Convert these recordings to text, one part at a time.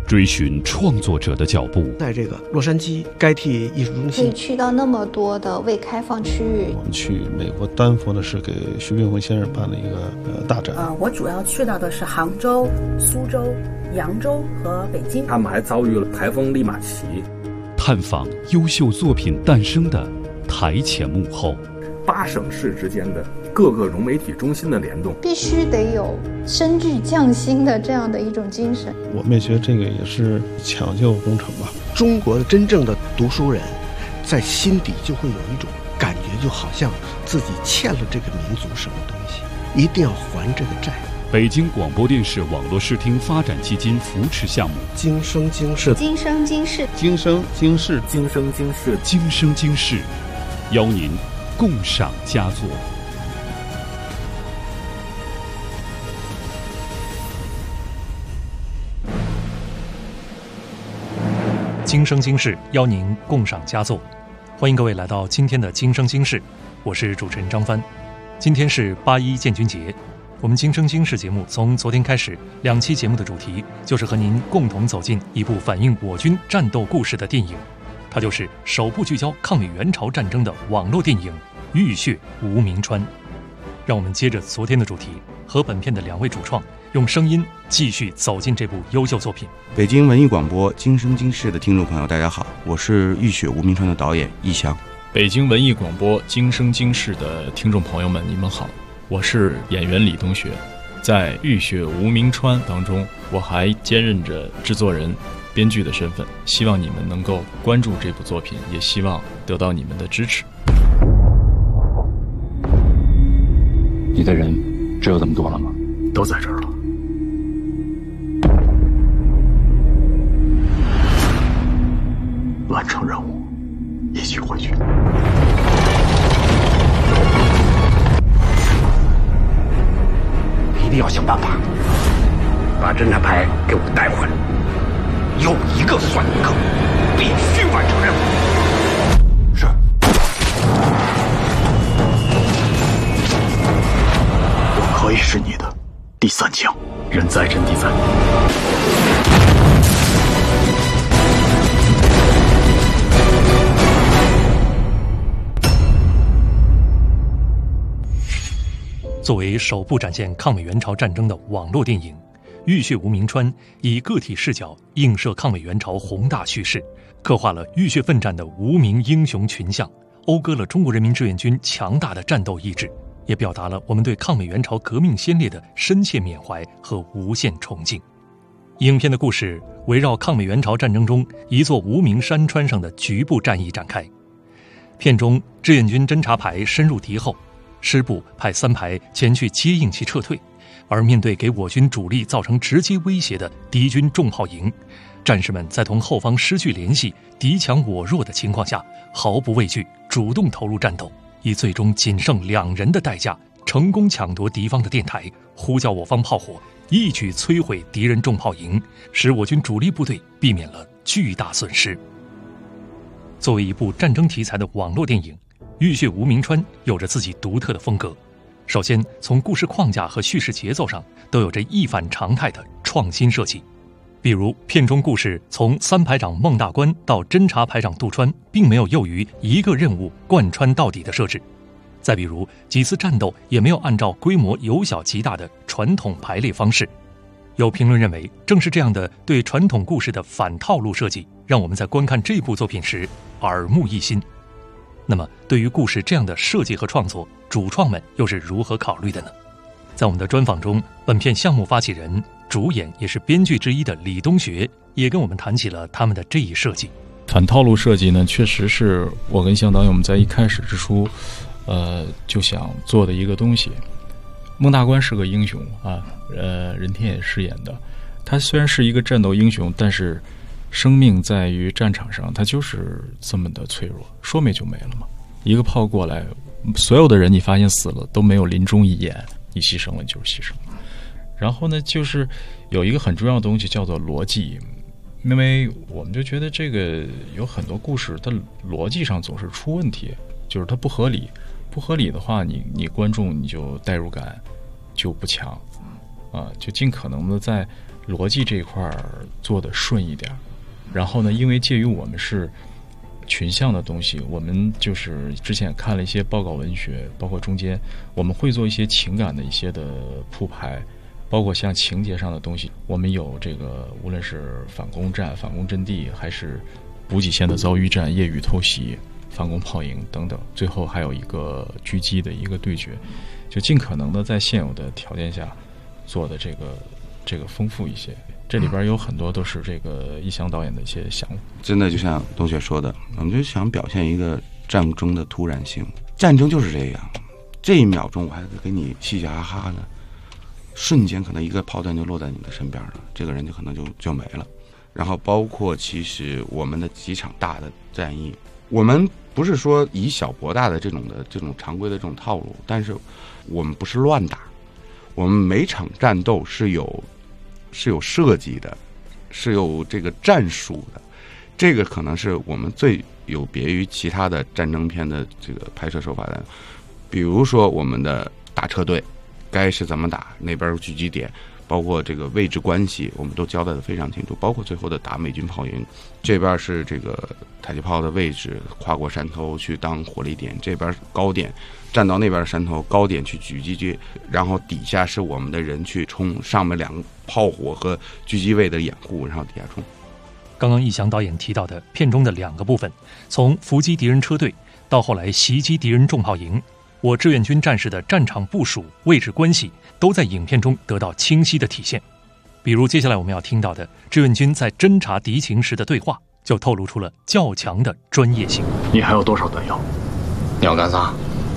追寻创作者的脚步。 在这个洛杉矶该替艺术中心， 可以去到那么多的未开放区域。 我们去美国丹佛呢，是给徐冰鸿先生办了一个大展。 我主要去到的是杭州、苏州、扬州和北京。 他们还遭遇了台风利马奇。 探访优秀作品诞生的台前幕后 ，8省市之间的各个融媒体中心的联动， 必须得有深具匠心的这样的一种精神。 我们也觉得这个也是抢救工程吧。 中国的真正的读书人，在心底就会有一种感觉，就好像自己欠了这个民族什么东西，一定要还这个债。 北京广播电视网络视听发展基金扶持项目， 今生今世， 今生今世， 今生今世， 今生今世， 今生今世，邀您共赏佳作。 今生今世，邀您共赏佳作。欢迎各位来到今天的今生今世，我是主持人张帆。今天是8·1建军节，我们今生今世节目从昨天开始，2期节目的主题就是和您共同走进一部反映我军战斗故事的电影，它就是首部聚焦抗美援朝战争的网络电影《浴血无名川》。让我们接着昨天的主题，和本片的2位主创用声音继续走进这部优秀作品。 北京文艺广播今生今世的听众朋友大家好，我是《浴血无名川》的导演易翔。 北京文艺广播今生今世的听众朋友们，你们好，我是演员李东学。在《浴血无名川》当中，我还兼任着制作人、编剧的身份，希望你们能够关注这部作品，也希望得到你们的支持。 你的人只有这么多了吗？ 都在这儿了。完成任务，一起回去。 一定要想办法把侦察排给我带回来，有一个算一个，必须完成任务。是。 我可以是你的第3枪，人在阵地在。 作为首部展现抗美援朝战争的网络电影，《浴血无名川》以个体视角映射抗美援朝宏大叙事，刻画了浴血奋战的无名英雄群像，讴歌了中国人民志愿军强大的战斗意志，也表达了我们对抗美援朝革命先烈的深切缅怀和无限崇敬。影片的故事围绕抗美援朝战争中一座无名山川上的局部战役展开。片中志愿军侦察排深入敌后，师部派3排前去接应其撤退，而面对给我军主力造成直接威胁的敌军重炮营，战士们在同后方失去联系、敌强我弱的情况下，毫不畏惧，主动投入战斗，以最终仅剩2人的代价，成功抢夺敌方的电台，呼叫我方炮火，一举摧毁敌人重炮营，使我军主力部队避免了巨大损失。作为一部战争题材的网络电影，《浴血无名川》有着自己独特的风格。首先，从故事框架和叙事节奏上都有着一反常态的创新设计。比如，片中故事从3排长孟大官到侦察排长杜川，并没有囿于一个任务贯穿到底的设置。再比如，几次战斗也没有按照规模由小及大的传统排列方式。有评论认为，正是这样的对传统故事的反套路设计，让我们在观看这部作品时耳目一新。那么，对于故事这样的设计和创作，主创们又是如何考虑的呢？在我们的专访中，本片项目发起人、主演也是编剧之一的李东学也跟我们谈起了他们的这一设计。 反套路设计呢，确实是我跟向导演我们在一开始之初，就想做的一个东西。孟大官是个英雄啊，任天也饰演的。他虽然是一个战斗英雄，但是生命在于战场上，他就是这么的脆弱，说没就没了嘛。一个炮过来，所有的人你发现死了都没有临终一眼，你牺牲了就是牺牲了。然后呢，就是有一个很重要的东西叫做逻辑，因为我们就觉得这个有很多故事它逻辑上总是出问题，就是它不合理。不合理的话，你观众你就代入感就不强啊，就尽可能的在逻辑这一块做的顺一点。然后呢，因为介于我们是群像的东西，我们就是之前也看了一些报告文学，包括中间我们会做一些情感的一些的铺排，包括像情节上的东西，我们有这个无论是反攻战、反攻阵地，还是补给线的遭遇战、夜雨偷袭、反攻炮营等等，最后还有一个狙击的一个对决，就尽可能的在现有的条件下做的这个丰富一些。这里边有很多都是这个一翔导演的一些想法。 真的就像东雪说的，我们就想表现一个战争的突然性。战争就是这样，这一秒钟我还给你嘻嘻哈哈的，瞬间可能一个炮弹就落在你的身边了，这个人就可能就没了。然后包括其实我们的几场大的战役，我们不是说以小博大的这种常规的这种套路，但是我们不是乱打，我们每场战斗是有设计的，是有这个战术的，这个可能是我们最有别于其他的战争片的这个拍摄手法的。比如说我们的打车队该是怎么打，那边狙击点，包括这个位置关系，我们都交代的非常清楚。包括最后的打美军炮营，这边是这个迫击炮的位置，跨过山头去当火力点，这边高点站到那边山头高点去狙击，然后底下是我们的人去冲，上面两个炮火和狙击位的掩护，然后底下冲。 刚刚一翔导演提到的片中的2个部分，从伏击敌人车队到后来袭击敌人重炮营，我志愿军战士的战场部署、位置关系都在影片中得到清晰的体现。比如接下来我们要听到的志愿军在侦察敌情时的对话，就透露出了较强的专业性。 你还有多少弹药？ 你要干啥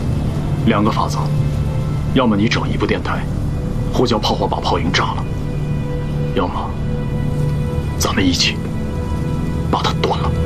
？2个法子，要么你整一部电台，呼叫炮火把炮营炸了，要么咱们一起把它端了。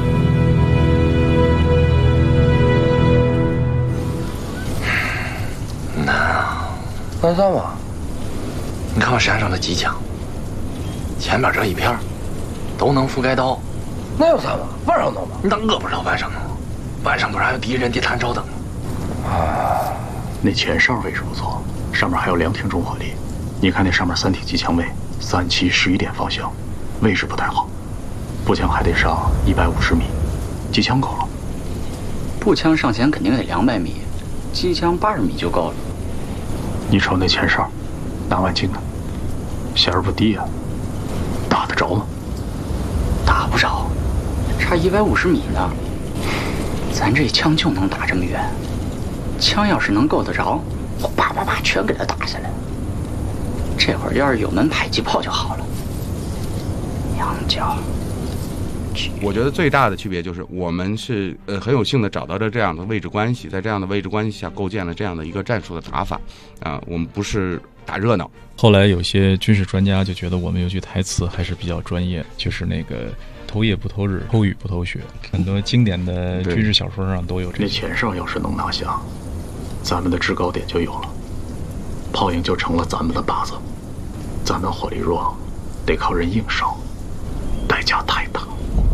那算吧。你看我山上的机枪，前面这一片都能覆盖到。那有啥嘛？晚上弄吧。那我不知道晚上弄，晚上不是还有敌人的探照灯吗？ 啊，那前哨位置不错，上面还有2挺重火力。你看那上面3挺机枪位，3、7、11点方向，位置不太好。步枪还得上150米，机枪够了。 步枪上前肯定得200米，机枪80米就够了。 你瞅那前哨，拿万镜的，弦儿不低啊，打得着吗？ 打不着，差150米呢。咱这枪就能打这么远，枪要是能够得着，我叭叭叭全给他打下来。这会儿要是有门迫击炮就好了。娘叫！ 我觉得最大的区别就是我们是很有幸的找到了这样的位置关系，在这样的位置关系下构建了这样的一个战术的打法我们不是打热闹。 后来有些军事专家就觉得我们有句台词还是比较专业，就是那个偷夜不偷日，偷雨不偷雪，很多经典的军事小说上都有这个。 那前哨要是能拿下，咱们的制高点就有了，炮营就成了咱们的靶子，咱们火力弱，得靠人硬烧，代价太大。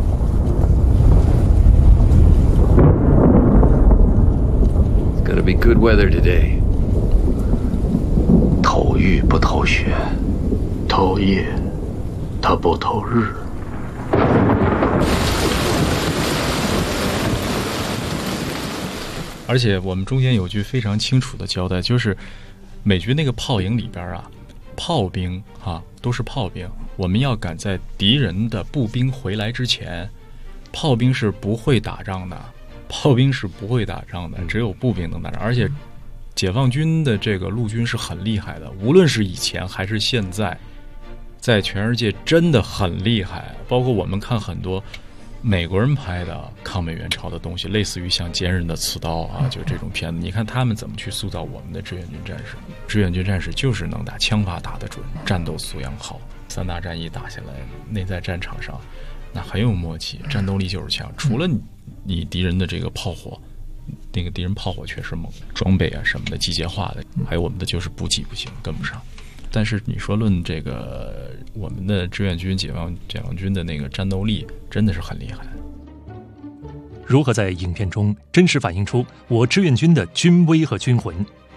Gonna be good weather today. 偷雨不偷雪， 偷夜他不偷日。 而且我们中间有句非常清楚的交代，就是美军那个炮营里边炮兵都是炮兵，我们要赶在敌人的步兵回来之前，炮兵是不会打仗的。炮兵是不会打仗的，只有步兵能打仗。而且解放军的这个陆军是很厉害的，无论是以前还是现在，在全世界真的很厉害。包括我们看很多美国人拍的抗美援朝的东西，类似于像坚韧的刺刀就这种片子，你看他们怎么去塑造我们的志愿军战士。志愿军战士就是能打，枪法打得准，战斗素养好，3大战役打下来，内在战场上那很有默契，战斗力就是强。除了你敌人的这个炮火，那个敌人炮火确实猛，装备什么的机械化的，还有我们的就是补给不行，跟不上。但是你说论这个我们的志愿军解放军的那个战斗力，真的是很厉害。 如何在影片中真实反映出我志愿军的军威和军魂，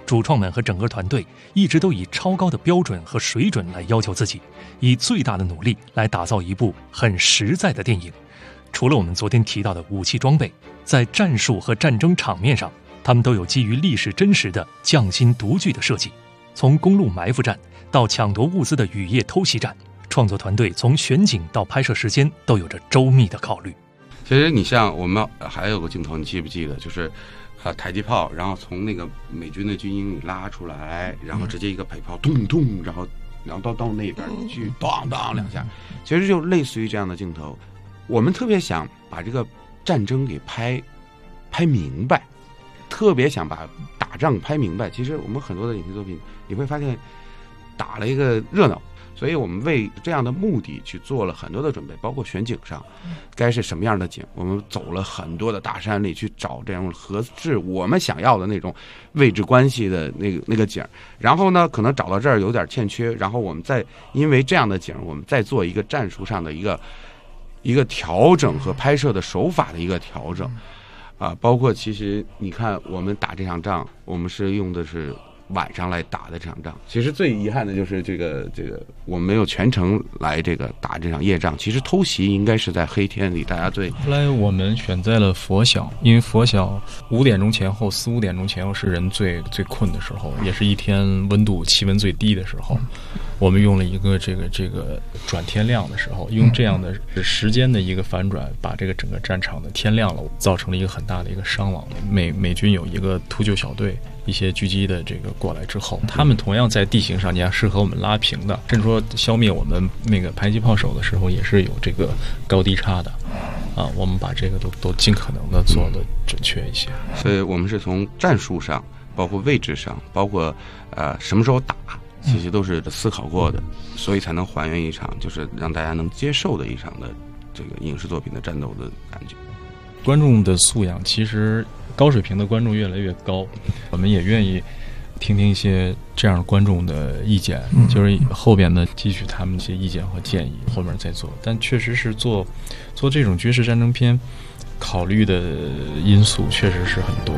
主创们和整个团队一直都以超高的标准和水准来要求自己，以最大的努力来打造一部很实在的电影。除了我们昨天提到的武器装备，在战术和战争场面上，他们都有基于历史真实的匠心独具的设计。从公路埋伏战到抢夺物资的雨夜偷袭战，创作团队从选景到拍摄时间都有着周密的考虑。 其实你像我们还有个镜头，你记不记得？就是迫击炮，然后从那个美军的军营里拉出来，然后直接一个迫击炮咚咚，然后到那边去当当两下，其实就类似于这样的镜头。我们特别想把这个战争给拍明白，特别想把打仗拍明白。其实我们很多的影视作品，你会发现打了一个热闹，所以我们为这样的目的去做了很多的准备，包括选景上该是什么样的景，我们走了很多的大山里去找这样合适我们想要的那种位置关系的那个景，然后呢可能找到这儿有点欠缺，然后我们再因为这样的景，我们再做一个战术上的一个调整和拍摄的手法的一个调整包括其实你看我们打这场仗，我们是用的是晚上来打的这场仗。其实最遗憾的就是这个我们没有全程来这个打这场夜仗。其实偷袭应该是在黑天里大家最。 后来我们选在了拂晓，因为拂晓5点钟前后4-5点钟前后是人最困的时候，也是一天温度气温最低的时候。我们用了一个这个转天亮的时候，用这样的时间的一个反转，把这个整个战场的天亮了，造成了一个很大的一个伤亡。美军有一个突救小队，一些狙击的这个过来之后，他们同样在地形上，你要适合我们拉平的，甚至说消灭我们那个迫击炮手的时候，也是有这个高低差的我们把这个都尽可能的做的准确一些。 所以我们是从战术上，包括位置上，包括什么时候打，其实都是思考过的，所以才能还原一场就是让大家能接受的一场的这个影视作品的战斗的感觉。 观众的素养其实高水平的观众越来越高，我们也愿意听听一些这样观众的意见，就是后边呢汲取他们一些意见和建议，后面再做。但确实是做这种军事战争片，考虑的因素确实是很多。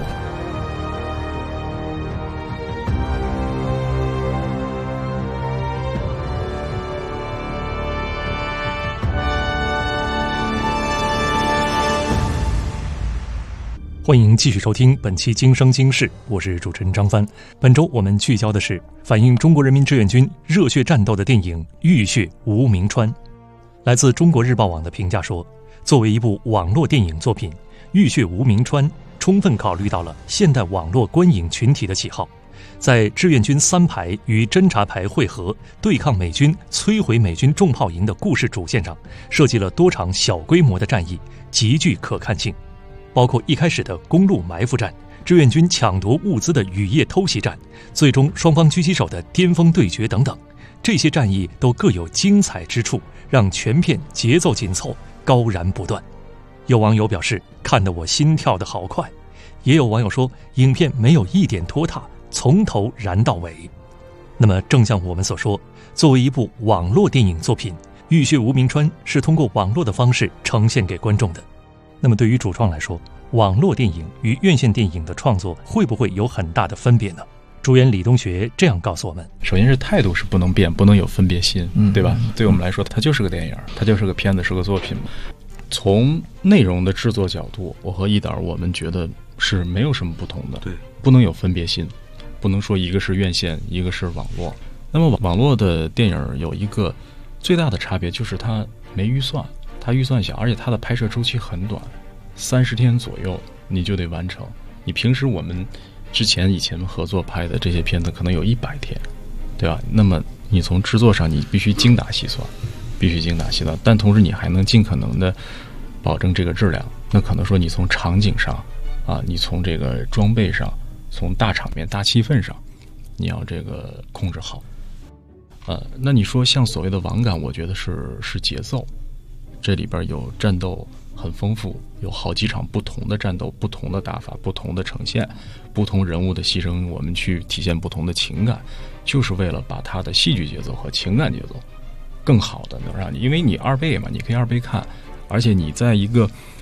欢迎继续收听本期《今生今世》，我是主持人张帆。本周我们聚焦的是反映中国人民志愿军热血战斗的电影《浴血无名川》。来自中国日报网的评价说，作为一部网络电影作品，《浴血无名川》充分考虑到了现代网络观影群体的喜好，在志愿军3排与侦察排会合，对抗美军、摧毁美军重炮营的故事主线上，设计了多场小规模的战役，极具可看性。包括一开始的公路埋伏战、志愿军抢夺物资的雨夜偷袭战，最终双方狙击手的巅峰对决等等，这些战役都各有精彩之处，让全片节奏紧凑，高燃不断。有网友表示看得我心跳得好快，也有网友说影片没有一点拖沓，从头燃到尾。那么正像我们所说，作为一部网络电影作品，《浴血无名川》是通过网络的方式呈现给观众的。那么对于主创来说，网络电影与院线电影的创作会不会有很大的分别呢？主演李东学这样告诉我们： 首先是态度是不能变，不能有分别心，对吧？对我们来说，它就是个电影，它就是个片子，是个作品。从内容的制作角度，我和一导我们觉得是没有什么不同的， 对， 不能有分别心，不能说一个是院线，一个是网络。那么网络的电影有一个最大的差别，就是它没预算。它预算小，而且它的拍摄周期很短，30天左右你就得完成。你平时我们以前合作拍的这些片子可能有100天，对吧？那么你从制作上你必须精打细算，但同时你还能尽可能的保证这个质量。那可能说你从场景上你从这个装备上，从大场面、大气氛上，你要这个控制好。那你说像所谓的网感，我觉得是节奏。这里边有战斗很丰富，有好几场不同的战斗，不同的打法，不同的呈现，不同人物的牺牲，我们去体现不同的情感，就是为了把它的戏剧节奏和情感节奏更好的能让你，因为你2倍嘛，你可以2倍看，而且你在一个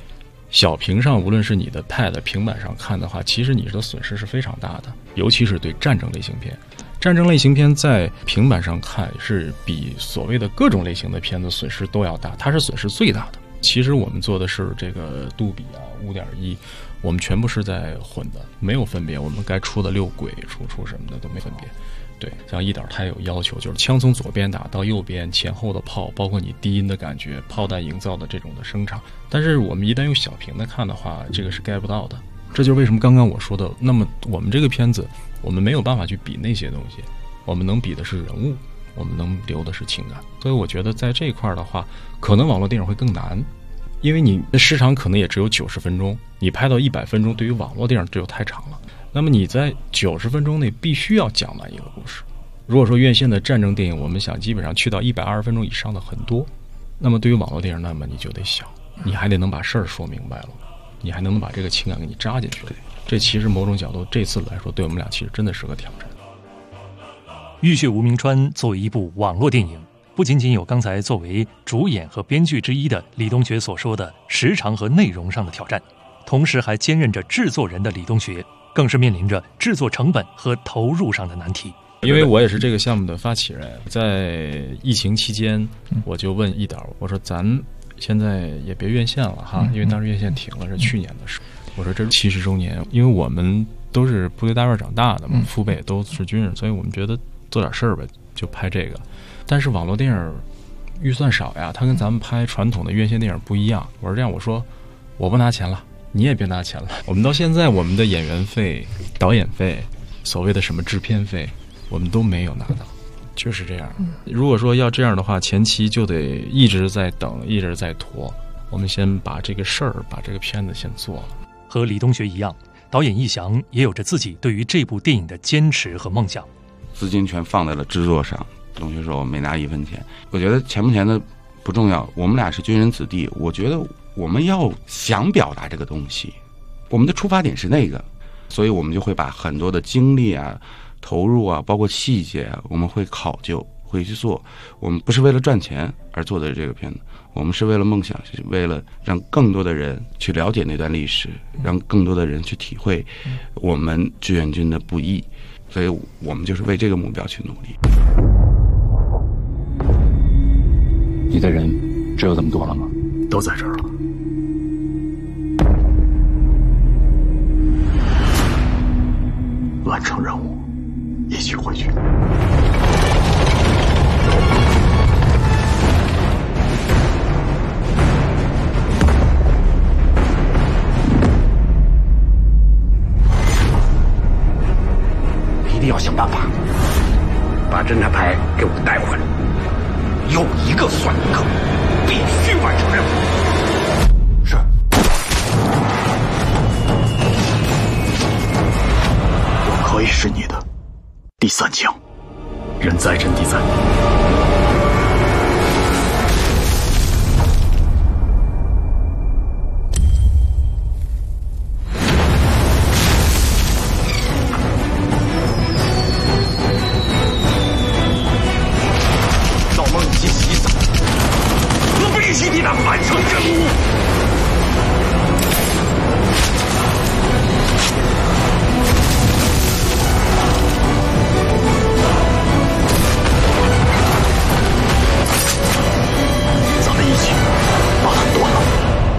小屏上，无论是你的 Pad 平板上看的话，其实你的损失是非常大的，尤其是对战争类型片。战争类型片在平板上看是比所谓的各种类型的片子损失都要大，它是损失最大的。其实我们做的是这个杜比啊 5.1， 我们全部是在混的，没有分别，我们该出的6轨出什么的都没分别。对，像一点它有要求，就是枪从左边打到右边，前后的炮，包括你低音的感觉，炮弹营造的这种的声场。但是我们一旦用小屏的看的话，这个是 get 不到的。这就是为什么刚刚我说的，那么我们这个片子，我们没有办法去比那些东西，我们能比的是人物，我们能留的是情感。所以我觉得在这一块的话，可能网络电影会更难，因为你的时长可能也只有90分钟，你拍到100分钟，对于网络电影这就太长了。那么你在90分钟内必须要讲完一个故事。如果说院线的战争电影，我们想基本上去到120分钟以上的很多，那么对于网络电影，那么你就得想，你还得能把事儿说明白了，你还能把这个情感给你扎进去。这其实某种角度，这次来说，对我们俩其实真的是个挑战。 浴血无名川作为一部网络电影，不仅仅有刚才作为主演和编剧之一的李东学所说的时长和内容上的挑战，同时还兼任着制作人的李东学，更是面临着制作成本和投入上的难题。 因为我也是这个项目的发起人，在疫情期间，我就问一导，我说咱现在也别院线了哈，因为当时院线停了，是去年的事。我说这是70周年，因为我们都是部队大院长大的嘛，父辈都是军人，所以我们觉得做点事儿呗，就拍这个。但是网络电影预算少呀，它跟咱们拍传统的院线电影不一样。我说这样，我说我不拿钱了，你也别拿钱了。我们到现在，我们的演员费、导演费、所谓的什么制片费，我们都没有拿到，就是这样。如果说要这样的话，前期就得一直在等，一直在拖。我们先把这个事儿，把这个片子先做了。 和李东学一样，导演易翔也有着自己对于这部电影的坚持和梦想。 资金全放在了制作上，东学说我没拿1分钱。我觉得钱不钱的不重要，我们俩是军人子弟，我觉得我们要想表达这个东西，我们的出发点是那个，所以我们就会把很多的精力啊、投入啊，包括细节啊，我们会考究，会去做。我们不是为了赚钱而做的这个片子，我们是为了梦想，是为了让更多的人去了解那段历史，让更多的人去体会我们志愿军的不易，所以我们就是为这个目标去努力。 你的人只有这么多了吗？都在这儿了。完成任务，一起回去。 一定要想办法把侦察排给我带回来，有一个算一个，必须完成任务。是。 我可以是你的第3枪，人在阵地在。 完成任务。 咱们一起把他端了。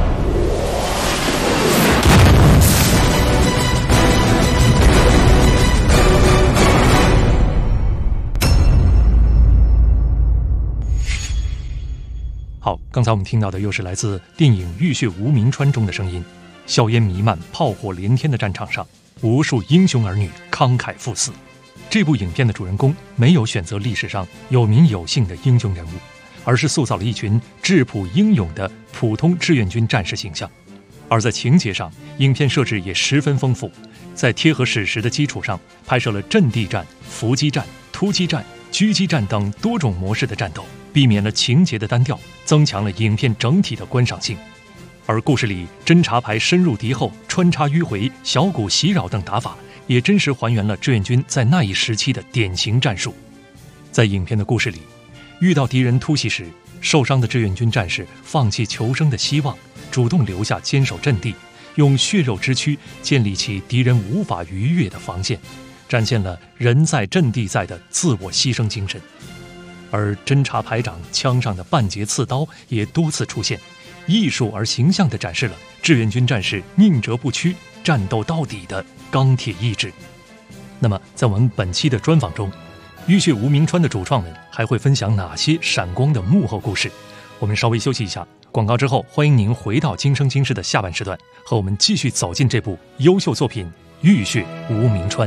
好，刚才我们听到的又是来自电影《浴血无名川》中的声音。硝烟弥漫、炮火连天的战场上，无数英雄儿女慷慨赴死。这部影片的主人公没有选择历史上有名有姓的英雄人物，而是塑造了一群质朴英勇的普通志愿军战士形象。而在情节上，影片设置也十分丰富，在贴合史实的基础上，拍摄了阵地战、伏击战、突击战、狙击战等多种模式的战斗，避免了情节的单调，增强了影片整体的观赏性。而故事里侦察排深入敌后、穿插迂回、小股袭扰等打法，也真实还原了志愿军在那一时期的典型战术。在影片的故事里，遇到敌人突袭时，受伤的志愿军战士放弃求生的希望， 主动留下坚守阵地，用血肉之躯建立起敌人无法逾越的防线，展现了人在阵地在的自我牺牲精神。而侦察排长枪上的半截刺刀也多次出现，艺术而形象地展示了志愿军战士宁折不屈、战斗到底的钢铁意志。那么在我们本期的专访中，浴血无名川的主创们还会分享哪些闪光的幕后故事？我们稍微休息一下，广告之后欢迎您回到今生今世的下半时段，和我们继续走进这部优秀作品《浴血无名川》。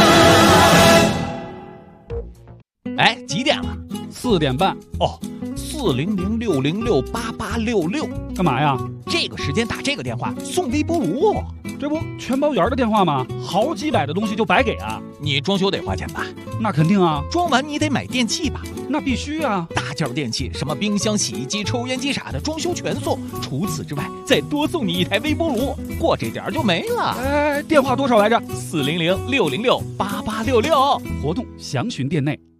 4点半哦，4 400-606-8866。 干嘛呀？ 这个时间打这个电话送微波炉， 这不全包圆的电话吗？好几百的东西就白给啊！ 你装修得花钱吧？ 那肯定啊！ 装完你得买电器吧？ 那必须啊！ 大件电器，什么冰箱、洗衣机、抽烟机啥的，装修全送。除此之外，再多送你一台微波炉，过这点就没了。 哎，电话多少来着 ？400-606-8866。 活动详询店内。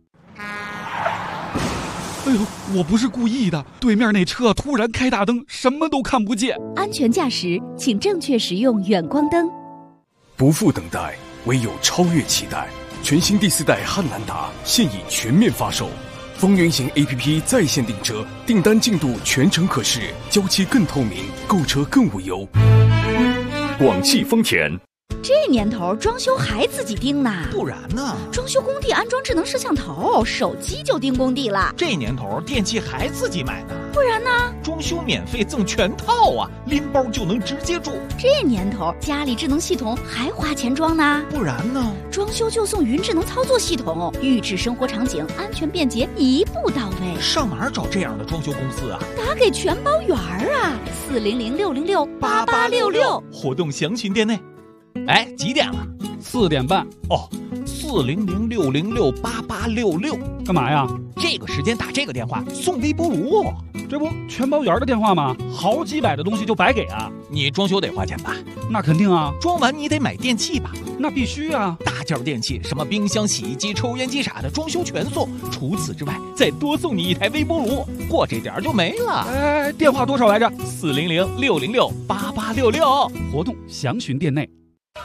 哎呦，我不是故意的，对面那车突然开大灯，什么都看不见。 安全驾驶，请正确使用远光灯。 不负等待，唯有超越期待。全新第4代汉兰达现已全面发售，风云行 APP 在线订车，订单进度全程可视，交期更透明，购车更无忧。 广汽丰田。 这年头装修还自己盯呢？ 不然呢？ 装修工地安装智能摄像头，手机就盯工地了。 这年头电器还自己买呢？ 不然呢？ 装修免费赠全套啊，拎包就能直接住。 这年头家里智能系统还花钱装呢？ 不然呢？ 装修就送云智能操作系统，预制生活场景，安全便捷，一步到位。 上哪儿找这样的装修公司啊？ 打给全包圆啊，400-606-8866。 活动详询店内。哎，几点了 ？4点半。 哦，400-606-8866。 干嘛呀？ 这个时间打这个电话送微波炉， 这不全包圆的电话吗？好几百的东西就白给啊！ 你装修得花钱吧？ 那肯定啊！ 装完你得买电器吧？ 那必须啊！ 大件电器，什么冰箱、洗衣机、抽烟机啥的，装修全送。除此之外，再多送你一台微波炉，过这点就没了。 哎，电话多少来着 ？400-606-8866。 活动详询店内。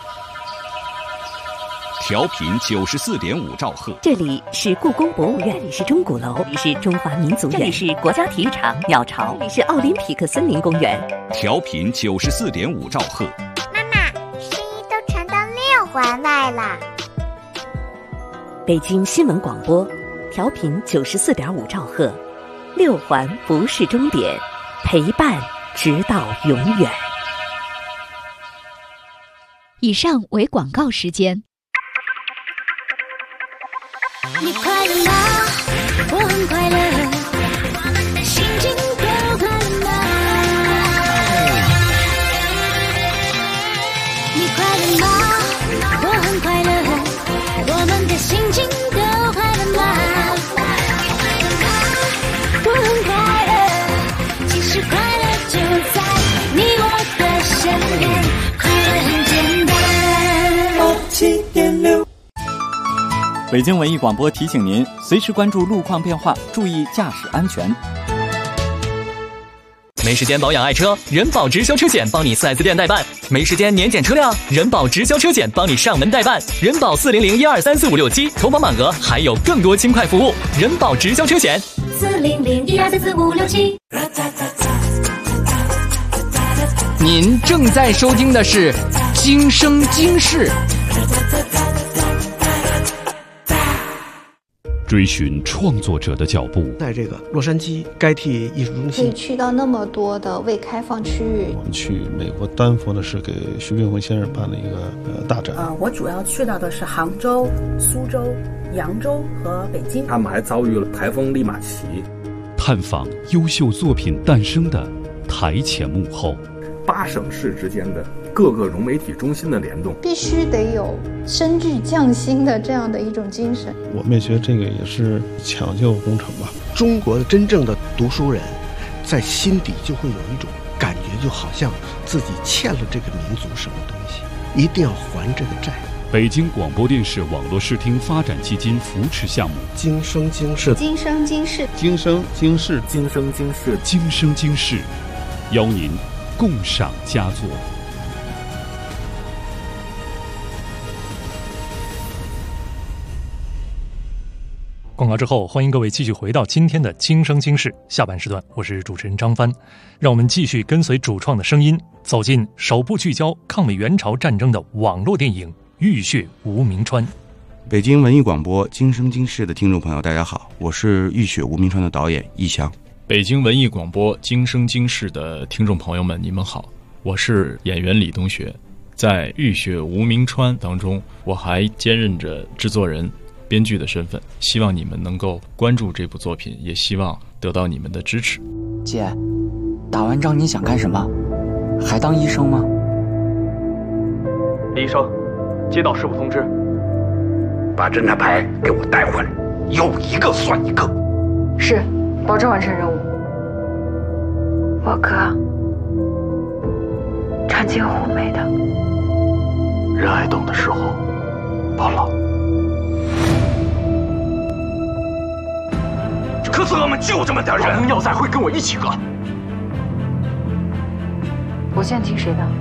调频94.5兆赫， 这里是故宫博物院，这里是钟鼓楼，这里是中华民族院，这里是国家体育场鸟巢，这里是奥林匹克森林公园。 调频94.5兆赫。 妈妈，声音都传到6环外了。 北京新闻广播，调频94.5兆赫，6环不是终点，陪伴直到永远。 以上为广告时间。 你快乐吗？我很快乐，心情都快乐吗？你快乐吗？我很快乐，我们的心情都快乐吗？我很快乐，其实快乐就在你我的身边，快乐很简单。7.6 北京文艺广播提醒您，随时关注路况变化，注意驾驶安全。 没时间保养爱车，人保直销车险帮你 4S 店代办；没时间年检车辆，人保直销车险帮你上门代办。人保400-1234567，投保满额还有更多轻快服务。人保直销车险 400-1234567。 您正在收听的是《今生今世》。 追寻创作者的脚步， 在这个洛杉矶该替艺术中心， 可以去到那么多的未开放区域。 我们去美国丹佛呢，是给徐冰辉先生办了一个大展。 我主要去到的是杭州、苏州、扬州和北京。 他们还遭遇了台风利马奇， 探访优秀作品诞生的台前幕后 ，8省市之间的各个融媒体中心的联动， 必须得有深具匠心的这样的一种精神。 我们也觉得这个也是抢救工程吧。 中国的真正的读书人，在心底就会有一种感觉，就好像自己欠了这个民族什么东西，一定要还这个债。 北京广播电视网络视听发展基金扶持项目， 今生今世， 今生今世， 今生今世， 今生今世， 今生今世，邀您共赏佳作。 广告之后，欢迎各位继续回到今天的今生今世下半时段，我是主持人张帆，让我们继续跟随主创的声音，走进首部聚焦抗美援朝战争的网络电影《浴血无名川》。 北京文艺广播今生今世的听众朋友大家好，我是《浴血无名川》的导演易翔。 北京文艺广播今生今世的听众朋友们你们好，我是演员李东学。在《浴血无名川》当中，我还兼任着制作人编剧的身份，希望你们能够关注这部作品，也希望得到你们的支持。 姐，打完仗你想干什么？还当医生吗？ 李医生，接到师傅通知， 把侦察排给我带回来，有一个算一个。 是，保证完成任务。我哥长津湖没的， 人爱动的时候不老。 可是我们就这么点人， 老孟要在会跟我一起割。 我现在听谁的？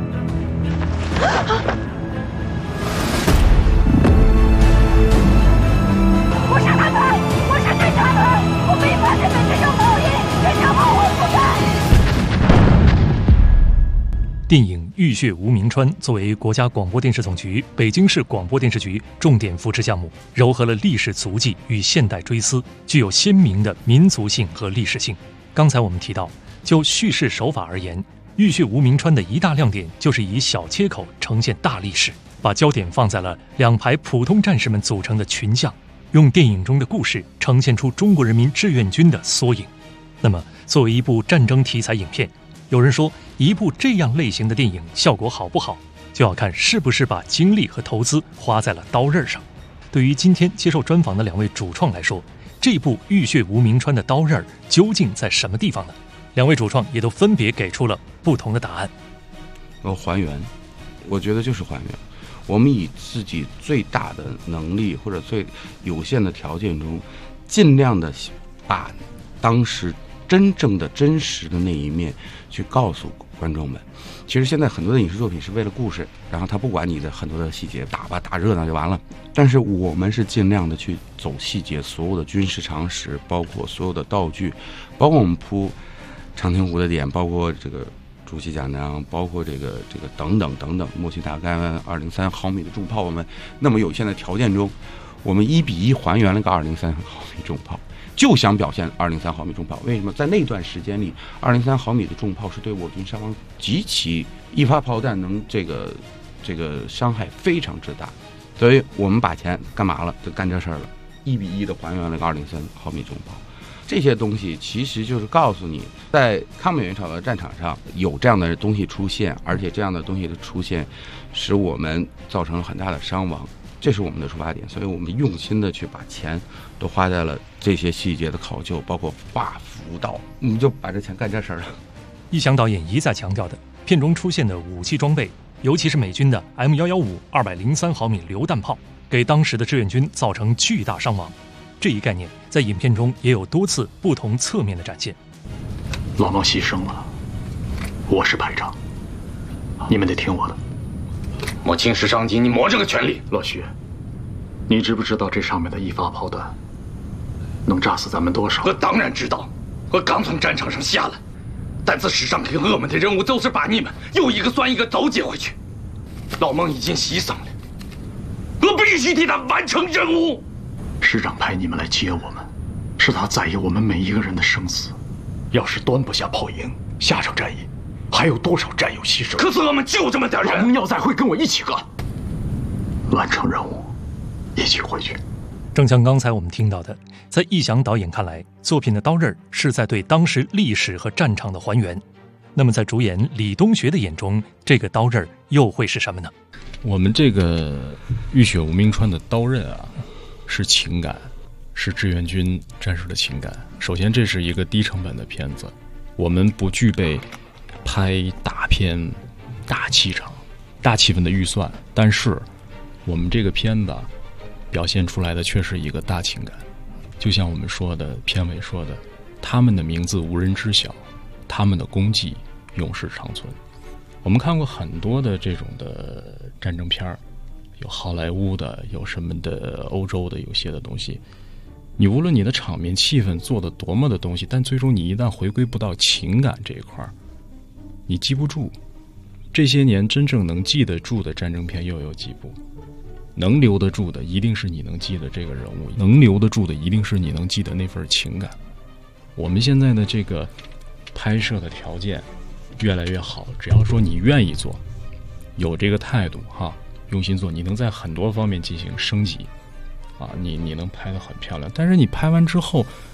我杀他们！我是侦察们！我没法跟这种报应，侦察们我不干！ 电影《浴血无名川》作为国家广播电视总局北京市广播电视局重点扶持项目，糅合了历史足迹与现代追思，具有鲜明的民族性和历史性。刚才我们提到，就叙事手法而言，《浴血无名川》的一大亮点就是以小切口呈现大历史，把焦点放在了2排普通战士们组成的群像，用电影中的故事呈现出中国人民志愿军的缩影。那么，作为一部战争题材影片，有人说，一部这样类型的电影效果好不好，就要看是不是把精力和投资花在了刀刃上。对于今天接受专访的2位主创来说，这部《浴血无名川》的刀刃究竟在什么地方呢？2位主创也都分别给出了不同的答案。 还原，我觉得就是还原。我们以自己最大的能力或者最有限的条件中，尽量的把当时真正的真实的那一面去告诉观众们。其实现在很多的影视作品是为了故事，然后他不管你的很多的细节，打吧打热闹就完了。但是我们是尽量的去走细节，所有的军事常识，包括所有的道具，包括我们铺长津湖的点，包括这个主席奖章，包括这个等等等等，默契大杆203毫米的重炮，我们那么有限的条件中，我们1比1还原了个203毫米重炮，就想表现203毫米重炮。为什么在那段时间里，203毫米的重炮是对我军伤亡极其，一发炮弹能这个伤害非常之大，所以我们把钱干嘛了？就干这事儿了，1比1的还原了个203毫米重炮。这些东西其实就是告诉你，在抗美援朝的战场上有这样的东西出现，而且这样的东西的出现使我们造成了很大的伤亡，这是我们的出发点。所以我们用心的去把钱都花在了这些细节的考究，包括画符道，我们就把这钱干这事儿了。 易翔导演一再强调的，片中出现的武器装备，尤其是美军的 M115 203毫米榴弹炮，给当时的志愿军造成巨大伤亡。这一概念在影片中也有多次不同侧面的展现。 老孟牺牲了，我是排长，你们得听我的。 我青石上级，你磨这个权利。 老徐，你知不知道这上面的一发炮弹能炸死咱们多少？ 我当然知道，我刚从战场上下来，但是史上给我们的任务就是把你们又一个算一个都接回去。老孟已经牺牲了，我必须替他完成任务。 师长派你们来接我们，是他在意我们每一个人的生死。要是端不下炮营，下场战役还有多少战友牺牲？ 可是我们就这么点人。 老孟要在会跟我一起干，完成任务，一起回去。 正像刚才我们听到的，在易翔导演看来，作品的刀刃是在对当时历史和战场的还原。那么在主演李东学的眼中，这个刀刃又会是什么呢？ 我们这个浴血无名川的刀刃啊，是情感，是志愿军战士的情感。首先，这是一个低成本的片子，我们不具备拍大片、大气场、大气氛的预算，但是我们这个片子表现出来的却是一个大情感。就像我们说的片尾说的，他们的名字无人知晓，他们的功绩永世长存。我们看过很多的这种的战争片，有好莱坞的，有什么的欧洲的，有些的东西，你无论你的场面气氛做的多么的东西，但最终你一旦回归不到情感这一块，你记不住。这些年真正能记得住的战争片又有几部？能留得住的一定是你能记得这个人物，能留得住的一定是你能记得那份情感。我们现在的这个拍摄的条件越来越好，只要说你愿意做，有这个态度哈，用心做，你能在很多方面进行升级啊，你能拍得很漂亮。但是你拍完之后，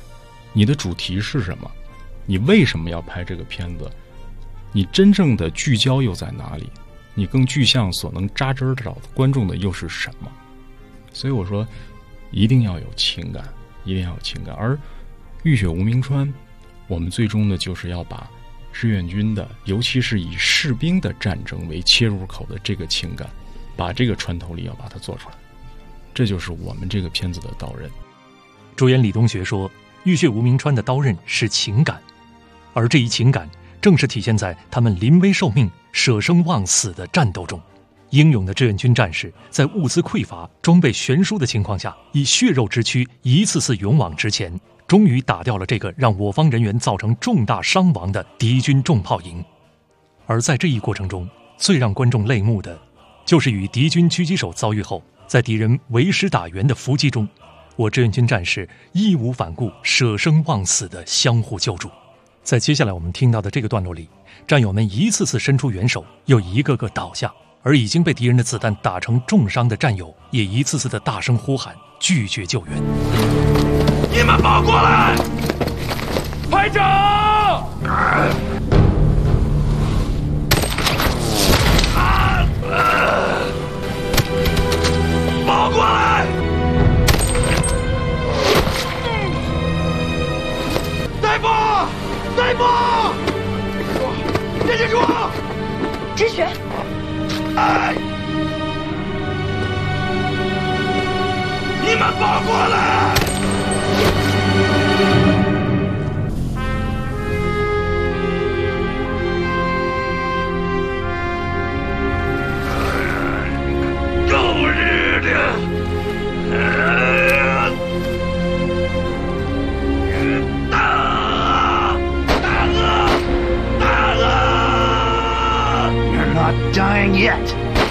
你的主题是什么？你为什么要拍这个片子？你真正的聚焦又在哪里？你更具象所能扎针找观众的又是什么？所以我说，一定要有情感，一定要有情感。而《浴血无名川》，我们最终的就是要把志愿军的，尤其是以士兵的战争为切入口的这个情感，把这个穿透力要把它做出来，这就是我们这个片子的刀刃。 主演李东学说，《浴血无名川》的刀刃是情感，而这一情感正是体现在他们临危受命、舍生忘死的战斗中。英勇的志愿军战士在物资匮乏、装备悬殊的情况下，以血肉之躯一次次勇往直前，终于打掉了这个让我方人员造成重大伤亡的敌军重炮营。而在这一过程中，最让观众泪目的，就是与敌军狙击手遭遇后，在敌人围师打援的伏击中，我志愿军战士义无反顾、舍生忘死的相互救助。在接下来我们听到的这个段落里，战友们一次次伸出援手，又一个个倒下，而已经被敌人的子弹打成重伤的战友也一次次的大声呼喊，拒绝救援。 你们跑过来！排长！跑过来！大夫！大夫！电击术！ 止血！ 你们跑过来！狗日的！You're not dying yet.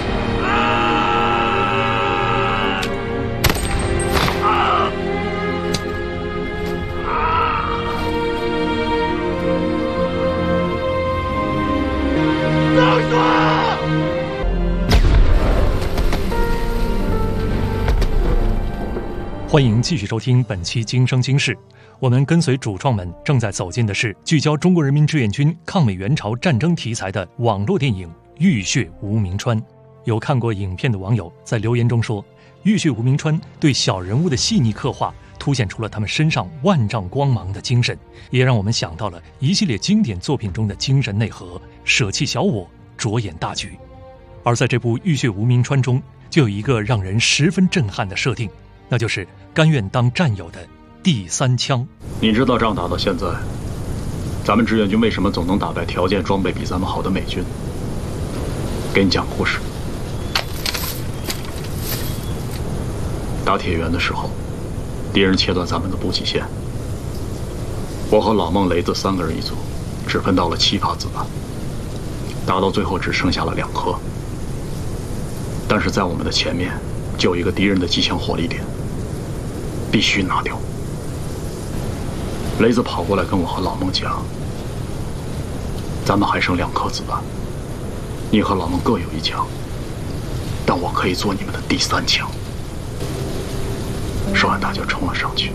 欢迎继续收听本期《今生今世》，我们跟随主创们正在走进的是聚焦中国人民志愿军抗美援朝战争题材的网络电影《浴血无名川》。有看过影片的网友在留言中说，《浴血无名川》对小人物的细腻刻画，凸显出了他们身上万丈光芒的精神，也让我们想到了一系列经典作品中的精神内核：舍弃小我，着眼大局。而在这部《浴血无名川》中，就有一个让人十分震撼的设定，那就是甘愿当战友的第三枪。 你知道仗打到现在，咱们志愿军为什么总能打败条件装备比咱们好的美军？给你讲故事。打铁原的时候，敌人切断咱们的补给线，我和老孟、雷子3个人一组，只分到了7发子弹，打到最后只剩下了2颗。但是在我们的前面就有一个敌人的机枪火力点，必须拿掉。雷子跑过来跟我和老孟讲，咱们还剩2颗子弹，你和老孟各有1枪，但我可以做你们的第3枪。说完他就冲了上去。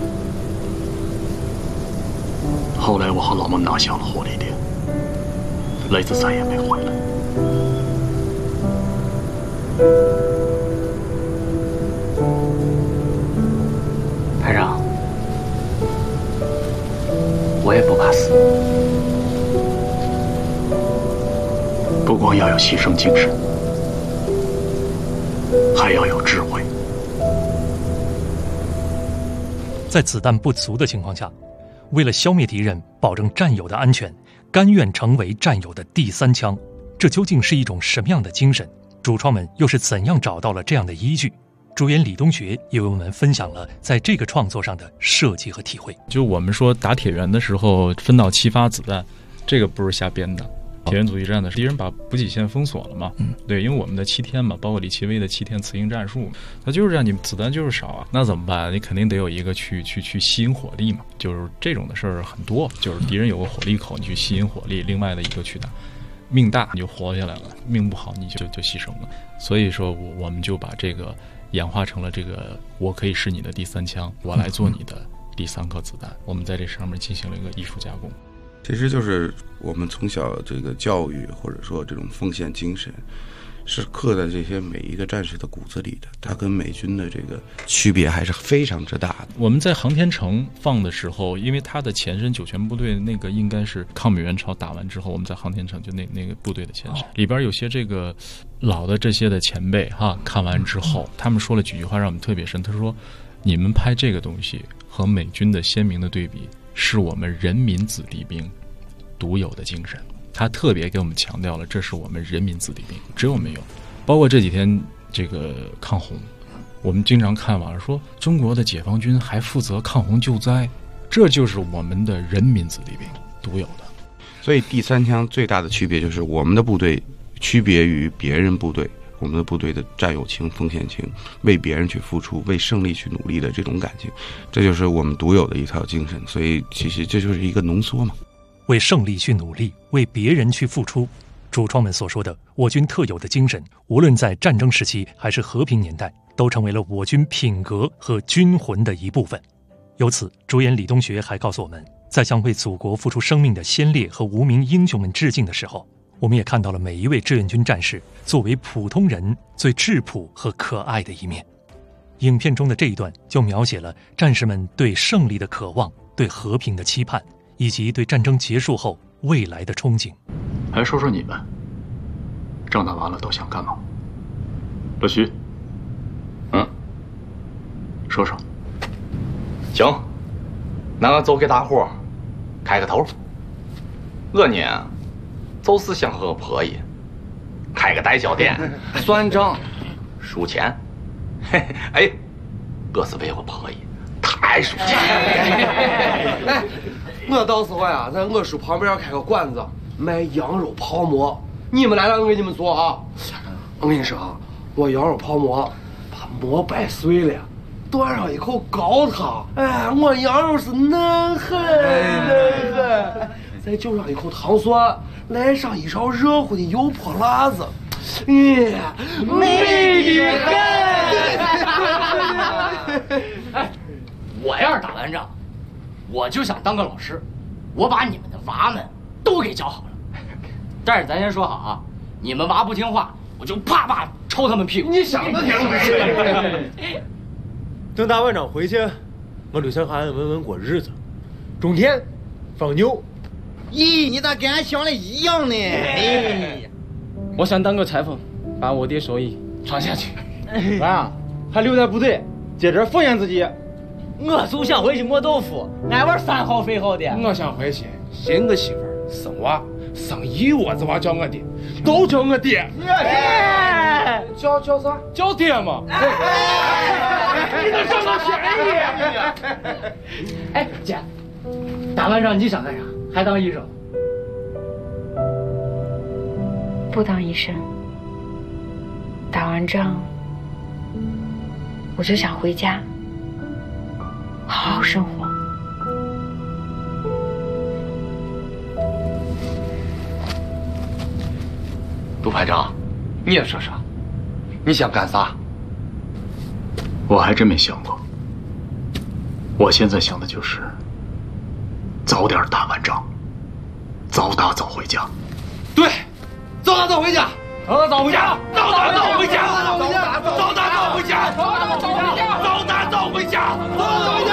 后来我和老孟拿下了火力点，雷子再也没回来。 排长，我也不怕死。 不光要有牺牲精神，还要有智慧。 在子弹不足的情况下，为了消灭敌人，保证战友的安全，甘愿成为战友的第3枪，这究竟是一种什么样的精神？主创们又是怎样找到了这样的依据？主演李东学也为我们分享了在这个创作上的设计和体会。 就我们说打铁原的时候分到7发子弹，这个不是瞎编的。铁原阻击战的敌人把补给线封锁了嘛？对，因为我们的7天嘛，包括李奇微的7天雌性战术，它就是让你子弹就是少啊，那怎么办？你肯定得有一个去吸引火力嘛，就是这种的事儿很多，就是敌人有个火力口，你去吸引火力，另外的一个去打，命大你就活下来了，命不好你就牺牲了。所以说我们就把这个演化成了这个，我可以是你的第3枪，我来做你的第3颗子弹，我们在这上面进行了一个艺术加工。 其实就是我们从小这个教育或者说这种奉献精神是刻在这些每一个战士的骨子里的，它跟美军的这个区别还是非常之大的。 我们在航天城放的时候，因为它的前身九泉部队那个应该是抗美援朝打完之后，我们在航天城就那个部队的前身，里边有些这个老的这些的前辈哈，看完之后他们说了几句话让我们特别深，他说你们拍这个东西和美军的鲜明的对比，是我们人民子弟兵独有的精神。他特别给我们强调了，这是我们人民子弟兵，只有我们有。包括这几天这个抗洪，我们经常看网上说中国的解放军还负责抗洪救灾，这就是我们的人民子弟兵独有的。 所以第3枪最大的区别就是我们的部队区别于别人部队，我们的部队的战友情、奉献情，为别人去付出，为胜利去努力的这种感情，这就是我们独有的一套精神。所以其实这就是一个浓缩嘛。 为胜利去努力，为别人去付出，主创们所说的我军特有的精神，无论在战争时期还是和平年代，都成为了我军品格和军魂的一部分。由此，主演李东学还告诉我们，在向为祖国付出生命的先烈和无名英雄们致敬的时候，我们也看到了每一位志愿军战士作为普通人最质朴和可爱的一面。影片中的这一段就描写了战士们对胜利的渴望，对和平的期盼，以及对战争结束后未来的憧憬。 来说说你们，仗打完了都想干嘛？乐徐，说说。 行，那我就给大伙开个头。我呢，就是想和婆姨开个代销店，算账，数钱。哎，我是为我婆姨太数钱。 哎，我到时候呀，在我叔旁边要开个馆子，卖羊肉泡馍。你们来了，我给你们做啊。我跟你说啊，我羊肉泡馍把馍掰碎了，端上一口高汤，哎，我羊肉是嫩很嫩很，再就上一口糖蒜，来上一勺热乎的油泼辣子，呀，美的很。 哎，我要是打完仗，我就想当个老师，我把你们的娃们都给教好了。但是咱先说好啊，你们娃不听话，我就啪啪抽他们屁股。 你想的挺美。等打完仗回去，我留下孩子稳稳过日子，种田，放牛。 咦，你咋跟俺想的一样呢？哎， 我想当个裁缝，把我爹手艺传下去。俺啊，还留在部队，接着奉献自己。 我就想回去磨豆腐，俺玩3好肥好的。 我想回去寻个媳妇儿，生娃，生一窝子娃叫我爹，都叫我爹。叫啥？叫爹嘛。你能占到便宜？哎，姐，打完仗你想干啥？还当医生？ 不当医生。打完仗，我就想回家，好好生活。 杜排长，你也说说，你想干啥？ 我还真没想过。我现在想的就是早点打完仗，早打早回家。 对，早打早回家， 早打早回家， 早打早回家， 早打早回家， 早打早回家，早打早回家，早打早回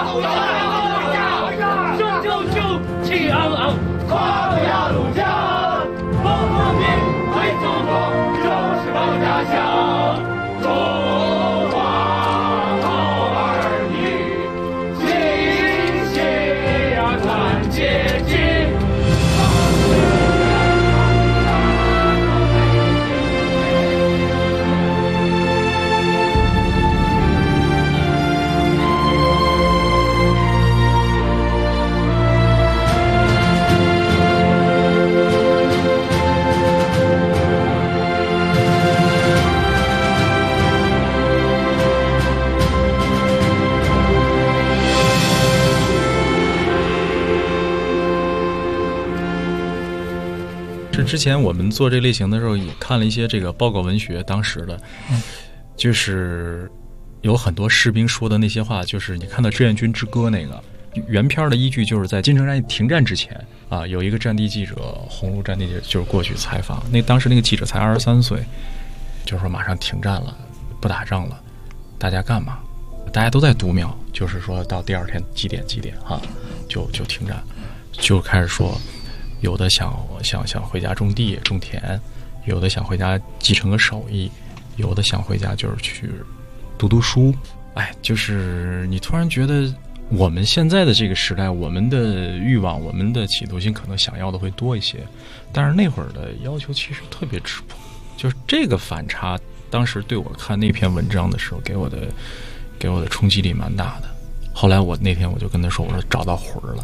家， 生就秀，气昂昂， 跨过鸭绿江，保和平，为祖国，就是保家乡，中华好儿女，齐心呀团结劲。 之前我们做这类型的时候，也看了一些这个报告文学，当时的，就是有很多士兵说的那些话，就是你看到《志愿军之歌》那个原片的依据，就是在金城站停战之前啊，有一个战地记者，红路战地记者就是过去采访，当时那个记者才23岁，就是说马上停战了，不打仗了，大家干嘛？大家都在读秒，就是说到第二天几点啊，就停战，就开始说，有的想回家种地种田，有的想回家继承个手艺，有的想回家就是去读书。哎，就是你突然觉得我们现在的这个时代，我们的欲望，我们的企图心可能想要的会多一些，但是那会儿的要求其实特别质朴，就是这个反差，当时对我看那篇文章的时候，给我的冲击力蛮大的。后来那天我就跟他说，我说找到魂儿了，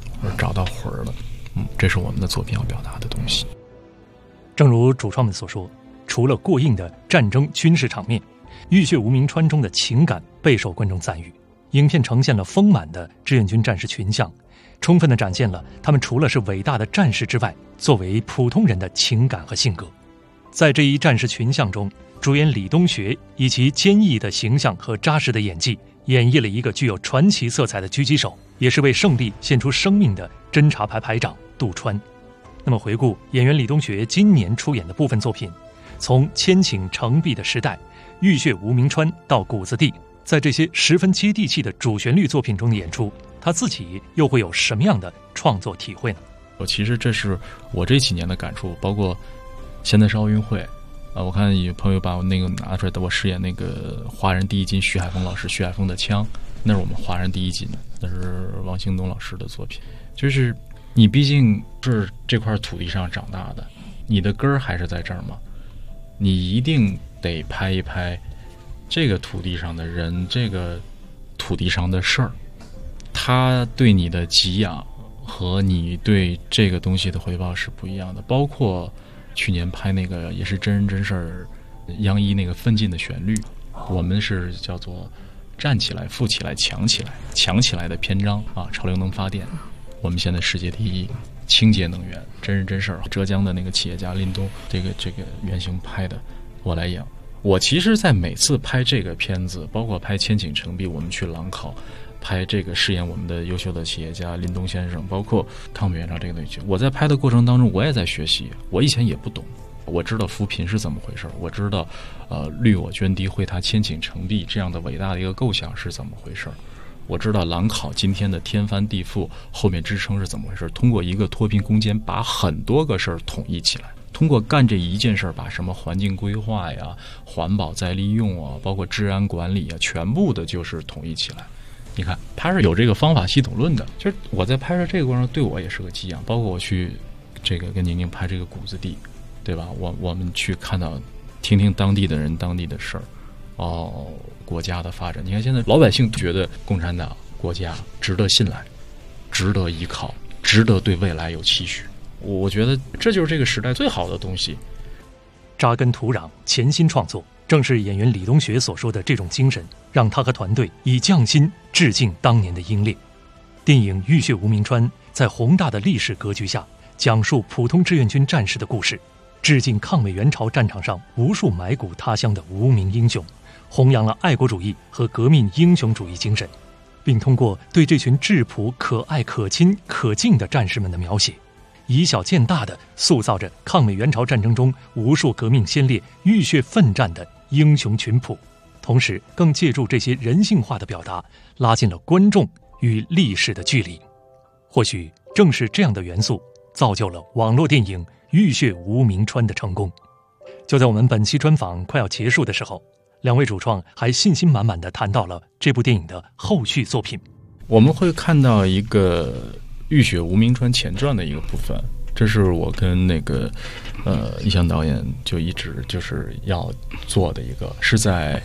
这是我们的作品要表达的东西。 正如主创们所说，除了过硬的战争军事场面，《浴血无名川》中的情感备受观众赞誉。影片呈现了丰满的志愿军战士群像，充分地展现了他们除了是伟大的战士之外，作为普通人的情感和性格。在这一战士群像中，主演李东学以其坚毅的形象和扎实的演技，演绎了一个具有传奇色彩的狙击手，也是为胜利献出生命的侦察排排长杜川。那么回顾演员李东学今年出演的部分作品，从千顷澄碧的时代、浴血无名川到谷子地，在这些十分接地气的主旋律作品中的演出，他自己又会有什么样的创作体会呢？ 其实这是我这几年的感触，包括现在是奥运会我看有朋友把我那个拿出来，我饰演那个华人第一金徐海峰老师，徐海峰的枪，那是我们华人第一金，那是王兴东老师的作品。就是你毕竟是这块土地上长大的，你的根儿还是在这儿吗？你一定得拍一拍这个土地上的人，这个土地上的事儿，他对你的给养和你对这个东西的回报是不一样的。包括去年拍那个也是真人真事儿，央一那个奋进的旋律，我们是叫做站起来、富起来、强起来、强起来的篇章啊，潮流能发电，我们现在世界第一，清洁能源，真人真事儿，浙江的那个企业家林东这个原型拍的，我来演。我其实在每次拍这个片子，包括拍千顷澄碧，我们去廊考拍这个饰演我们的优秀的企业家林东先生，包括抗美援朝这个东西，我在拍的过程当中我也在学习，我以前也不懂，我知道扶贫是怎么回事，我知道绿我涓滴绘他千顷澄碧这样的伟大的一个构想是怎么回事，我知道廊考今天的天翻地覆后面支撑是怎么回事，通过一个脱贫攻坚把很多个事儿统一起来，通过干这一件事儿，把什么环境规划呀、环保再利用啊，包括治安管理啊，全部的就是统一起来。你看，它是有这个方法系统论的。就是我在拍摄这个过程中，对我也是个给养。包括我去这个跟宁宁拍这个谷子地，对吧？我们去看到、听听当地的人、当地的事儿，国家的发展。你看现在老百姓觉得共产党、国家值得信赖、值得依靠、值得对未来有期许。我觉得这就是这个时代最好的东西。 扎根土壤，潜心创作，正是演员李东学所说的这种精神，让他和团队以匠心致敬当年的英烈。电影《浴血无名川》在宏大的历史格局下，讲述普通志愿军战士的故事，致敬抗美援朝战场上无数埋骨他乡的无名英雄，弘扬了爱国主义和革命英雄主义精神，并通过对这群质朴、可爱、可亲、可敬的战士们的描写，以小见大地塑造着抗美援朝战争中无数革命先烈浴血奋战的英雄群谱，同时更借助这些人性化的表达，拉近了观众与历史的距离。或许正是这样的元素，造就了网络电影《浴血无名川》的成功。就在我们本期专访快要结束的时候，两位主创还信心满满地谈到了这部电影的后续作品。 我们会看到一个浴血无名川前传的一个部分，这是我跟那个易翔导演就一直就是要做的一个，是在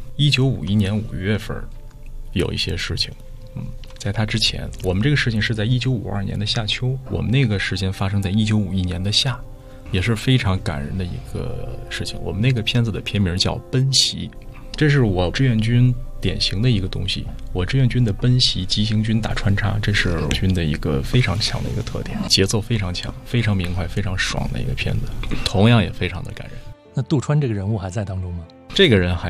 1951年5月份有一些事情。在他之前，我们这个事情是在1952年的夏秋，我们那个时间发生在1951年的夏，也是非常感人的一个事情。我们那个片子的片名叫《奔袭》，这是我志愿军典型的一个东西。我志愿军的奔袭、急行军大穿插，这是我军的一个非常强的一个特点，节奏非常强，非常明快，非常爽的一个片子，同样也非常的感人。 那杜川这个人物还在当中吗？ 这个人还有，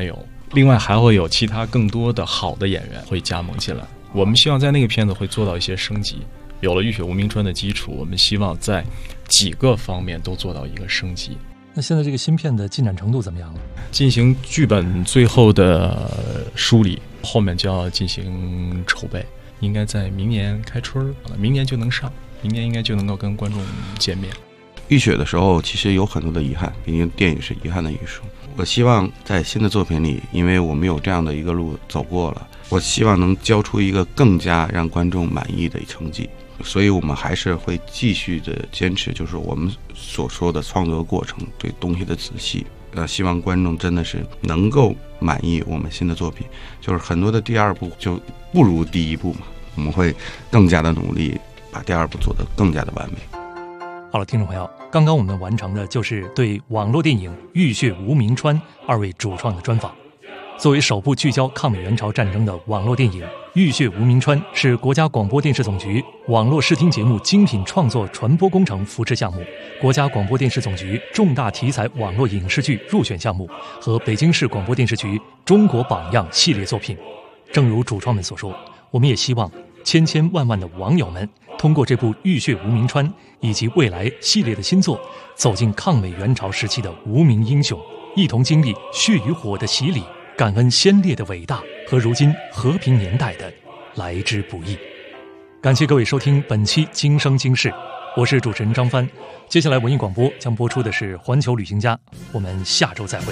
另外还会有其他更多的好的演员会加盟进来。我们希望在那个片子会做到一些升级，有了《浴血无名川》的基础，我们希望在几个方面都做到一个升级。 那现在这个新片的进展程度怎么样了？ 进行剧本最后的梳理，后面就要进行筹备，应该在明年开春，明年就能上，明年应该就能够跟观众见面。 浴血的时候其实有很多的遗憾，毕竟电影是遗憾的艺术。我希望在新的作品里，因为我们有这样的一个路走过了，我希望能交出一个更加让观众满意的成绩。所以我们还是会继续的坚持，就是我们所说的创作过程，对东西的仔细。希望观众真的是能够满意我们新的作品。就是很多的第二部就不如第一部嘛，我们会更加的努力，把第二部做得更加的完美。 好了，听众朋友，刚刚我们完成的就是对网络电影《浴血无名川》2位主创的专访。作为首部聚焦抗美援朝战争的网络电影，《浴血无名川》是国家广播电视总局网络视听节目精品创作传播工程扶持项目、国家广播电视总局重大题材网络影视剧入选项目和北京市广播电视局中国榜样系列作品。正如主创们所说，我们也希望千千万万的网友们通过这部《浴血无名川》以及未来系列的新作，走进抗美援朝时期的无名英雄，一同经历血与火的洗礼，感恩先烈的伟大和如今和平年代的来之不易。感谢各位收听本期《今生今世》，我是主持人张帆。接下来文艺广播将播出的是《环球旅行家》，我们下周再会。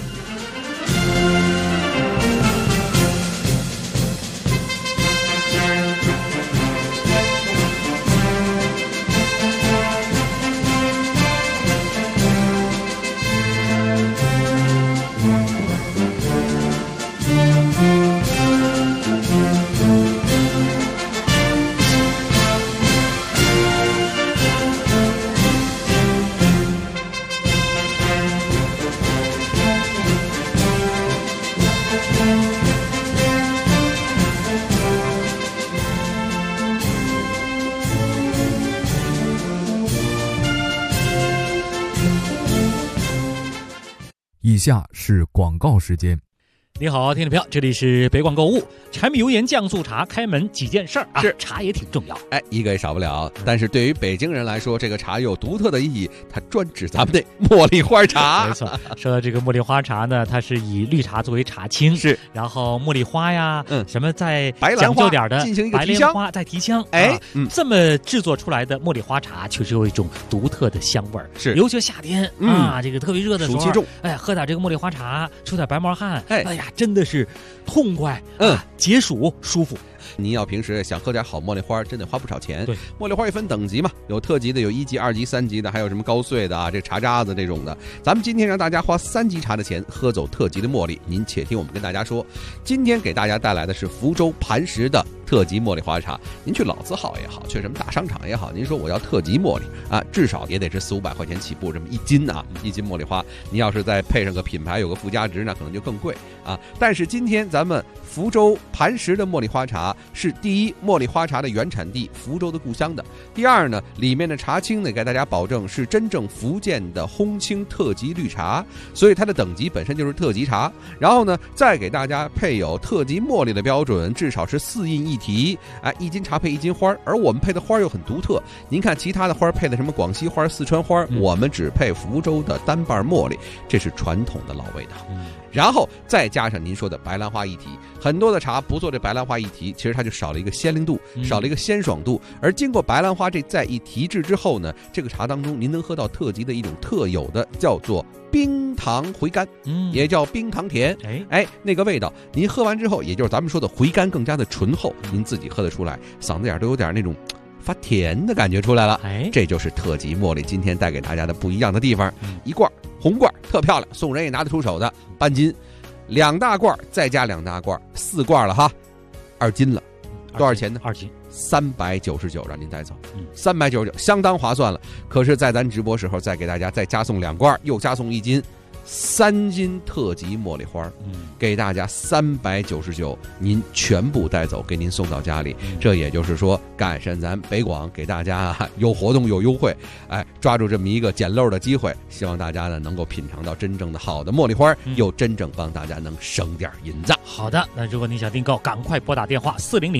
以下是广告时间。 你好，听众朋友，这里是北广购物。柴米油盐酱醋茶开门几件事儿啊，茶也挺重要， 一个也少不了。但是对于北京人来说，这个茶有独特的意义，它专指咱们的茉莉花茶。 没错，说到这个茉莉花茶呢，它是以绿茶作为茶青， 是， 然后茉莉花呀，什么再白兰花讲究点的进行一个白提香， 莲花再提香，这么制作出来的茉莉花茶，确实有一种独特的香味儿。 是， 尤其夏天啊，这个特别热的时候， 暑气重， 喝点这个茉莉花茶，出点白毛汗，哎呀，真的是痛快，解暑舒服。 您要平时想喝点好茉莉花，真得花不少钱。 对， 茉莉花也分等级嘛，有特级的，有1级、2级、3级的，还有什么高碎的啊，这茶渣子这种的。咱们今天让大家花3级茶的钱喝走特级的茉莉，您且听我们跟大家说，今天给大家带来的是福州磐石的特级茉莉花茶。您去老字号也好，去什么大商场也好，您说我要特级茉莉啊，至少也得是400-500块钱起步，这么1斤啊，1斤茉莉花。您要是再配上个品牌，有个附加值，那可能就更贵啊。但是今天咱们福州磐石的茉莉花茶是第一，茉莉花茶的原产地福州的故乡的；第二呢，里面的茶青呢，给大家保证是真正福建的烘青特级绿茶，所以它的等级本身就是特级茶。然后呢，再给大家配有特级茉莉的标准，至少是4印1提，1斤茶配1斤花，而我们配的花又很独特。您看其他的花配的什么广西花、四川花，我们只配福州的单瓣茉莉，这是传统的老味道。然后再加上您说的白兰花1提，很多的茶不做这白兰花1提，其实它就少了一个鲜灵度，少了一个鲜爽度。而经过白兰花这再一提制之后呢，这个茶当中您能喝到特级的一种特有的叫做冰糖回甘，也叫冰糖甜。那个味道，您喝完之后，也就是咱们说的回甘，更加的醇厚，您自己喝得出来，嗓子眼都有点那种发甜的感觉出来了。这就是特级茉莉今天带给大家的不一样的地方。一罐红罐特漂亮，送人也拿得出手的，半斤，2大罐再加2大罐，4罐了哈，2斤了，多少钱呢 ？2斤 399，让您带走，399相当划算了。可是，在咱直播时候再给大家再加送2罐，又加送1斤 3斤特级茉莉花，给大家399，您全部带走，给您送到家里。这也就是说，赶上咱北广给大家有活动有优惠，哎，抓住这么一个捡漏的机会，希望大家呢能够品尝到真正的好的茉莉花，又真正帮大家能省点银子。 好的，那如果你想订购，赶快拨打电话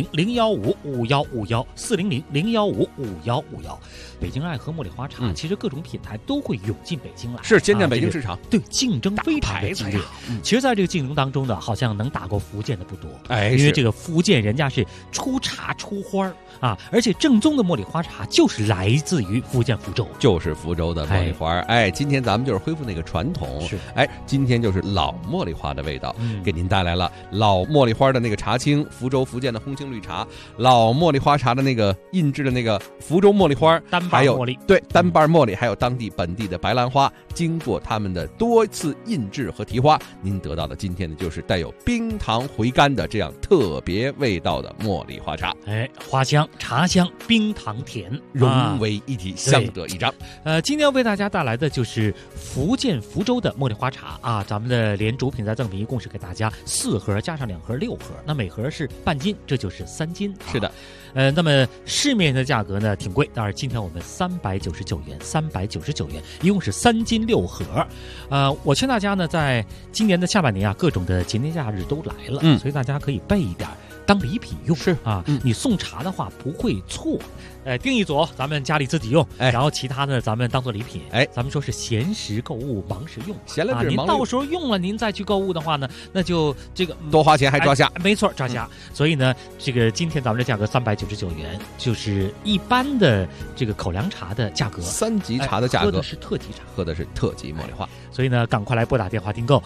400-015-5151，400-015-5151。北京爱河茉莉花茶，其实各种品牌都会涌进北京来， 是先占北京市场， 对，竞争非常的激烈。其实在这个竞争当中呢，好像能打过福建的不多，因为这个福建人家是出茶出花啊，而且正宗的茉莉花茶就是来自于福建福州， 就是福州的茉莉花。哎，今天咱们就是恢复那个传统，哎，今天就是老茉莉花的味道，给您带来了老茉莉花的那个茶青，福州福建的红青绿茶，老茉莉花茶的那个印制的那个福州茉莉花， 还有对单瓣茉莉，还有当地本地的白兰花，经过他们的多次印制和提花，您得到的今天的就是带有冰糖回甘的这样特别味道的茉莉花茶。 哎，花香、茶香、冰糖甜融为一体，相得益彰。 今天要为大家带来的就是福建福州的茉莉花茶啊，咱们的连主品再赠品一共是给大家4盒加上2盒6盒，那每盒是半斤，这就是3斤。 是的。 那么市面的价格呢挺贵，当然今天我们399元，399元，一共是3斤6盒。我劝大家呢，在今年的下半年啊，各种的节年假日都来了，所以大家可以备一点当礼品用。 是啊，你送茶的话不会错。订一组，咱们家里自己用，然后其他的咱们当做礼品。咱们说是闲时购物，忙时用， 闲了您到时候用了，您再去购物的话呢，那就这个多花钱还抓瞎， 没错，抓瞎。所以呢，这个今天咱们的价格399元，就是一般的这个口粮茶的价格 ，3级茶的价格， 喝的是特级茶， 喝的是特级茉莉花。 所以呢，赶快来拨打电话订购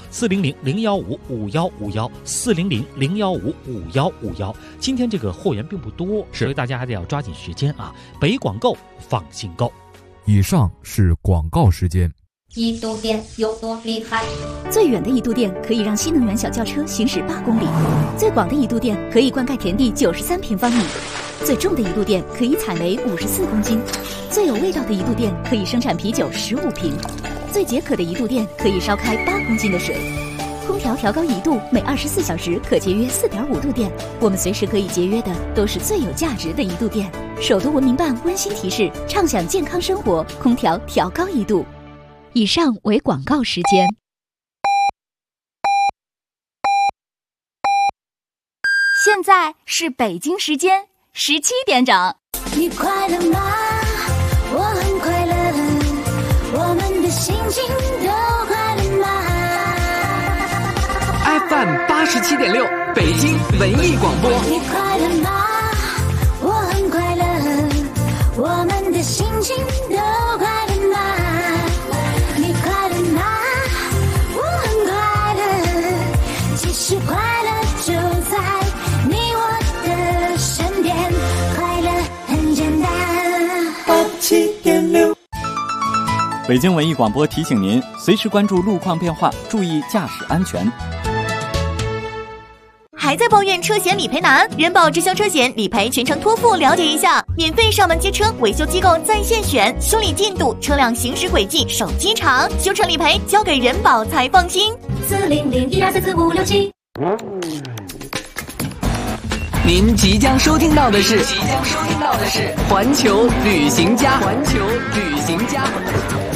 400-015-5151，400-015-5151。今天这个货源并不多，所以大家还得要抓紧时间啊！北广购，放心购。 以上是广告时间。 一度电有多厉害？ 最远的一度电可以让新能源小轿车行驶8公里，最广的一度电可以灌溉田地93平方米，最重的一度电可以采煤54公斤，最有味道的一度电可以生产啤酒15瓶，最解渴的一度电可以烧开8公斤的水。空调调高1度，每24小时可节约4.5度电。我们随时可以节约的都是最有价值的一度电。首都文明办温馨提示：畅享健康生活，空调调高1度。以上为广告时间。 现在是北京时间17点整。 你快乐吗？我很快乐，我们的心情都快乐吗？ FM 87.6，北京文艺广播。 你快乐吗？我很快乐，我们的心情都快乐吗？你快乐吗？我很快乐，其实快乐就在你我的身边，快乐很简单。87.6。 北京文艺广播提醒您，随时关注路况变化，注意驾驶安全。 还在抱怨车险理赔难？人保直销车险理赔全程托付，了解一下。免费上门接车，维修机构在线选，修理进度、车辆行驶轨迹、手机查，修车理赔交给人保才放心。 400-1234567。 您即将收听到的是环球旅行家。